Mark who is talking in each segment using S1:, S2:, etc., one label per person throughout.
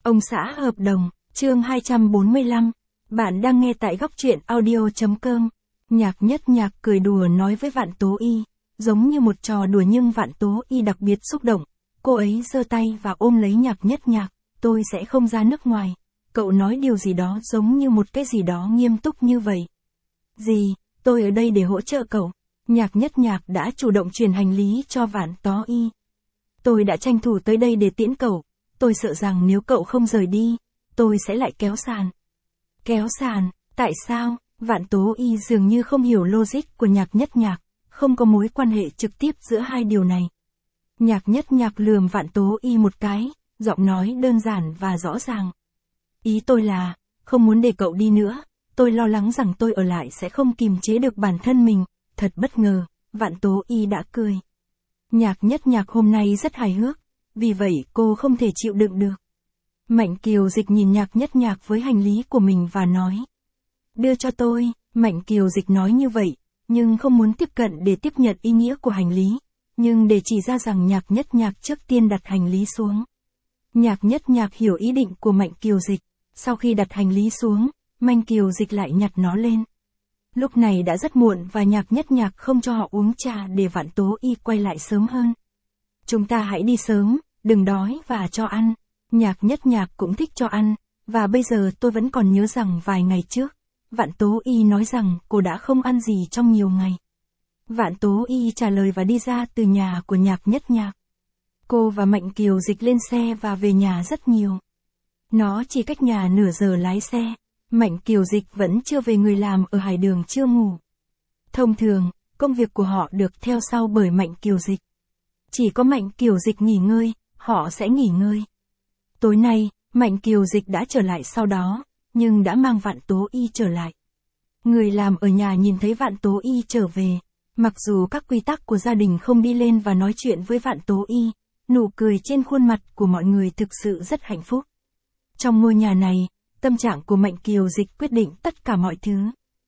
S1: Ông xã hợp đồng, chương 245. Bạn đang nghe tại góc truyện audio.com. Nhạc Nhất Nhạc cười đùa nói với Vạn Tố Y, giống như một trò đùa nhưng Vạn Tố Y đặc biệt xúc động. Cô ấy giơ tay và ôm lấy Nhạc Nhất Nhạc, tôi sẽ không ra nước ngoài. Cậu nói điều gì đó giống như một cái gì đó nghiêm túc như vậy. Gì, tôi ở đây để hỗ trợ cậu. Nhạc Nhất Nhạc đã chủ động truyền hành lý cho Vạn Tố Y. Tôi đã tranh thủ tới đây để tiễn cậu. Tôi sợ rằng nếu cậu không rời đi, tôi sẽ lại kéo sàn. Kéo sàn, tại sao? Vạn Tố Y dường như không hiểu logic của Nhạc Nhất Nhạc, không có mối quan hệ trực tiếp giữa hai điều này. Nhạc Nhất Nhạc lườm Vạn Tố Y một cái, giọng nói đơn giản và rõ ràng. Ý tôi là, không muốn để cậu đi nữa, tôi lo lắng rằng tôi ở lại sẽ không kiềm chế được bản thân mình. Thật bất ngờ, Vạn Tố Y đã cười. Nhạc Nhất Nhạc hôm nay rất hài hước, vì vậy cô không thể chịu đựng được. Mạnh Kiều Dịch nhìn Nhạc Nhất Nhạc với hành lý của mình và nói. Đưa cho tôi, Mạnh Kiều Dịch nói như vậy, nhưng không muốn tiếp cận để tiếp nhận ý nghĩa của hành lý, nhưng để chỉ ra rằng Nhạc Nhất Nhạc trước tiên đặt hành lý xuống. Nhạc Nhất Nhạc hiểu ý định của Mạnh Kiều Dịch, sau khi đặt hành lý xuống, Mạnh Kiều Dịch lại nhặt nó lên. Lúc này đã rất muộn và Nhạc Nhất Nhạc không cho họ uống trà để Vạn Tố Y quay lại sớm hơn. Chúng ta hãy đi sớm, đừng đói và cho ăn. Nhạc Nhất Nhạc cũng thích cho ăn, và bây giờ tôi vẫn còn nhớ rằng vài ngày trước, Vạn Tố Y nói rằng cô đã không ăn gì trong nhiều ngày. Vạn Tố Y trả lời và đi ra từ nhà của Nhạc Nhất Nhạc. Cô và Mạnh Kiều Dịch lên xe và về nhà rất nhiều. Nó chỉ cách nhà nửa giờ lái xe. Mạnh Kiều Dịch vẫn chưa về, người làm ở Hải Đường chưa ngủ. Thông thường, công việc của họ được theo sau bởi Mạnh Kiều Dịch. Chỉ có Mạnh Kiều Dịch nghỉ ngơi, họ sẽ nghỉ ngơi. Tối nay, Mạnh Kiều Dịch đã trở lại sau đó, nhưng đã mang Vạn Tố Y trở lại. Người làm ở nhà nhìn thấy Vạn Tố Y trở về, mặc dù các quy tắc của gia đình không đi lên và nói chuyện với Vạn Tố Y, nụ cười trên khuôn mặt của mọi người thực sự rất hạnh phúc. Trong ngôi nhà này, tâm trạng của Mạnh Kiều Dịch quyết định tất cả mọi thứ.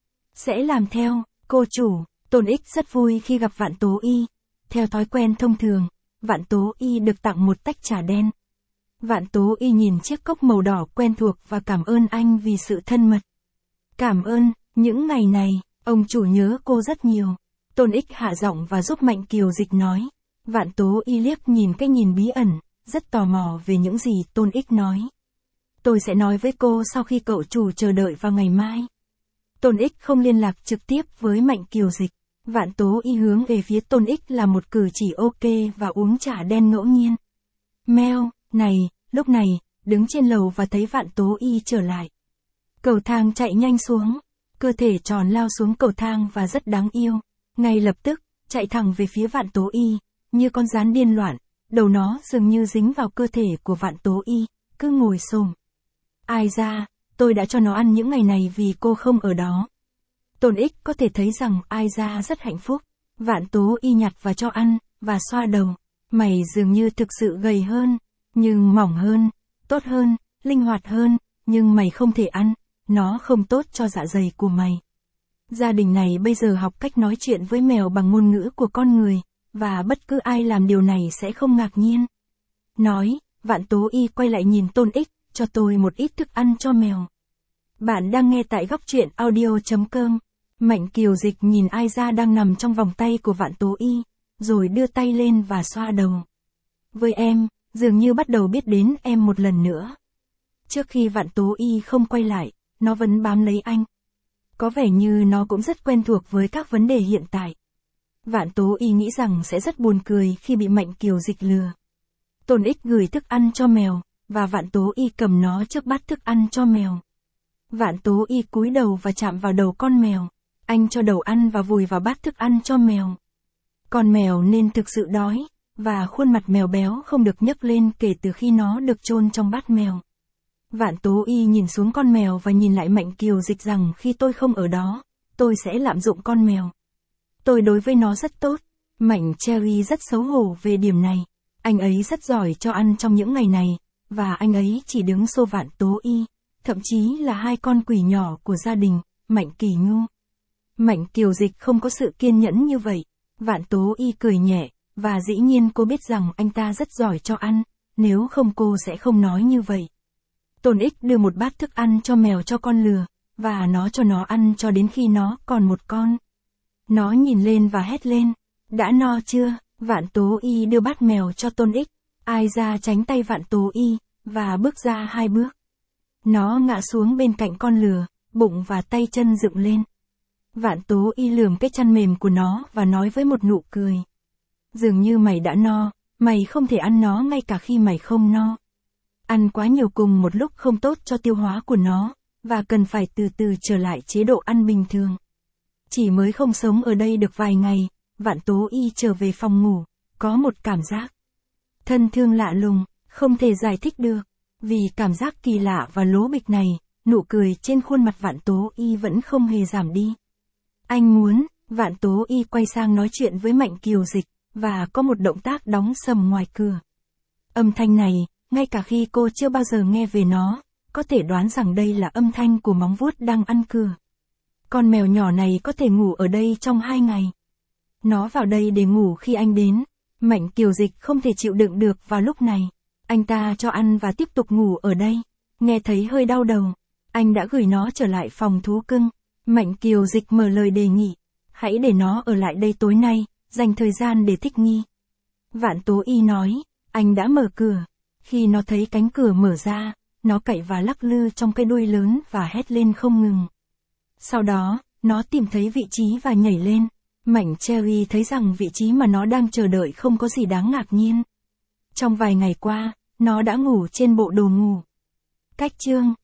S1: Sẽ làm theo, cô chủ. Tôn Ích rất vui khi gặp Vạn Tố Y. Theo thói quen thông thường, Vạn Tố Y được tặng một tách trà đen. Vạn Tố Y nhìn chiếc cốc màu đỏ quen thuộc và cảm ơn anh vì sự thân mật. Cảm ơn, những ngày này, ông chủ nhớ cô rất nhiều. Tôn Ích hạ giọng và giúp Mạnh Kiều Dịch nói. Vạn Tố Y liếc nhìn cái nhìn bí ẩn, rất tò mò về những gì Tôn Ích nói. Tôi sẽ nói với cô sau khi cậu chủ chờ đợi vào ngày mai. Tôn Ích không liên lạc trực tiếp với Mạnh Kiều Dịch. Vạn Tố Y hướng về phía Tôn Ích là một cử chỉ ok và uống trà đen ngẫu nhiên. Mèo, này, lúc này, đứng trên lầu và thấy Vạn Tố Y trở lại. Cầu thang chạy nhanh xuống, cơ thể tròn lao xuống cầu thang và rất đáng yêu. Ngay lập tức, chạy thẳng về phía Vạn Tố Y, như con gián điên loạn, đầu nó dường như dính vào cơ thể của Vạn Tố Y, cứ ngồi xổm. Ai ra, tôi đã cho nó ăn những ngày này vì cô không ở đó. Tôn Ích có thể thấy rằng Ai ra rất hạnh phúc. Vạn Tố Y nhặt và cho ăn, và xoa đầu. Mày dường như thực sự gầy hơn, nhưng mỏng hơn, tốt hơn, linh hoạt hơn, nhưng mày không thể ăn, nó không tốt cho dạ dày của mày. Gia đình này bây giờ học cách nói chuyện với mèo bằng ngôn ngữ của con người, và bất cứ ai làm điều này sẽ không ngạc nhiên. Nói, Vạn Tố Y quay lại nhìn Tôn Ích, cho tôi một ít thức ăn cho mèo. Bạn đang nghe tại góc truyện audio.com. Mạnh Kiều Dịch nhìn Ai ra đang nằm trong vòng tay của Vạn Tố Y, rồi đưa tay lên và xoa đầu. Với em, dường như bắt đầu biết đến em một lần nữa. Trước khi Vạn Tố Y không quay lại, nó vẫn bám lấy anh. Có vẻ như nó cũng rất quen thuộc với các vấn đề hiện tại. Vạn Tố Y nghĩ rằng sẽ rất buồn cười khi bị Mạnh Kiều Dịch lừa. Tôn Ích gửi thức ăn cho mèo, và Vạn Tố Y cầm nó trước bát thức ăn cho mèo. Vạn Tố Y cúi đầu và chạm vào đầu con mèo. Anh cho đầu ăn và vùi vào bát thức ăn cho mèo. Con mèo nên thực sự đói, và khuôn mặt mèo béo không được nhấc lên kể từ khi nó được chôn trong bát mèo. Vạn Tố Y nhìn xuống con mèo và nhìn lại Mạnh Kiều Dịch rằng khi tôi không ở đó, tôi sẽ lạm dụng con mèo. Tôi đối với nó rất tốt. Mạnh Cherry rất xấu hổ về điểm này. Anh ấy rất giỏi cho ăn trong những ngày này, và anh ấy chỉ đứng xô Vạn Tố Y, thậm chí là hai con quỷ nhỏ của gia đình, Mạnh Kỳ Ngu. Mạnh Kiều Dịch không có sự kiên nhẫn như vậy. Vạn Tố Y cười nhẹ, và dĩ nhiên cô biết rằng anh ta rất giỏi cho ăn, nếu không cô sẽ không nói như vậy. Tôn Ích đưa một bát thức ăn cho mèo cho con lừa, và nó cho nó ăn cho đến khi nó còn một con. Nó nhìn lên và hét lên, đã no chưa? Vạn Tố Y đưa bát mèo cho Tôn Ích, ai ra tránh tay Vạn Tố Y, và bước ra 2 bước. Nó ngã xuống bên cạnh con lừa, bụng và tay chân dựng lên. Vạn Tố Y lườm cái chăn mềm của nó và nói với một nụ cười. Dường như mày đã no, mày không thể ăn nó ngay cả khi mày không no. Ăn quá nhiều cùng một lúc không tốt cho tiêu hóa của nó, và cần phải từ từ trở lại chế độ ăn bình thường. Chỉ mới không sống ở đây được vài ngày, Vạn Tố Y trở về phòng ngủ, có một cảm giác thân thương lạ lùng, không thể giải thích được. Vì cảm giác kỳ lạ và lố bịch này, nụ cười trên khuôn mặt Vạn Tố Y vẫn không hề giảm đi. Anh muốn, Vạn Tố Y quay sang nói chuyện với Mạnh Kiều Dịch, và có một động tác đóng sầm ngoài cửa. Âm thanh này, ngay cả khi cô chưa bao giờ nghe về nó, có thể đoán rằng đây là âm thanh của móng vuốt đang ăn cửa. Con mèo nhỏ này có thể ngủ ở đây trong 2 ngày. Nó vào đây để ngủ khi anh đến. Mạnh Kiều Dịch không thể chịu đựng được vào lúc này. Anh ta cho ăn và tiếp tục ngủ ở đây. Nghe thấy hơi đau đầu, anh đã gửi nó trở lại phòng thú cưng. Mạnh Kiều Dịch mở lời đề nghị, hãy để nó ở lại đây tối nay, dành thời gian để thích nghi. Vạn Tố Y nói, anh đã mở cửa. Khi nó thấy cánh cửa mở ra, nó cậy và lắc lư trong cái đuôi lớn và hét lên không ngừng. Sau đó, nó tìm thấy vị trí và nhảy lên. Mạnh Cherry thấy rằng vị trí mà nó đang chờ đợi không có gì đáng ngạc nhiên. Trong vài ngày qua, nó đã ngủ trên bộ đồ ngủ. Cách chương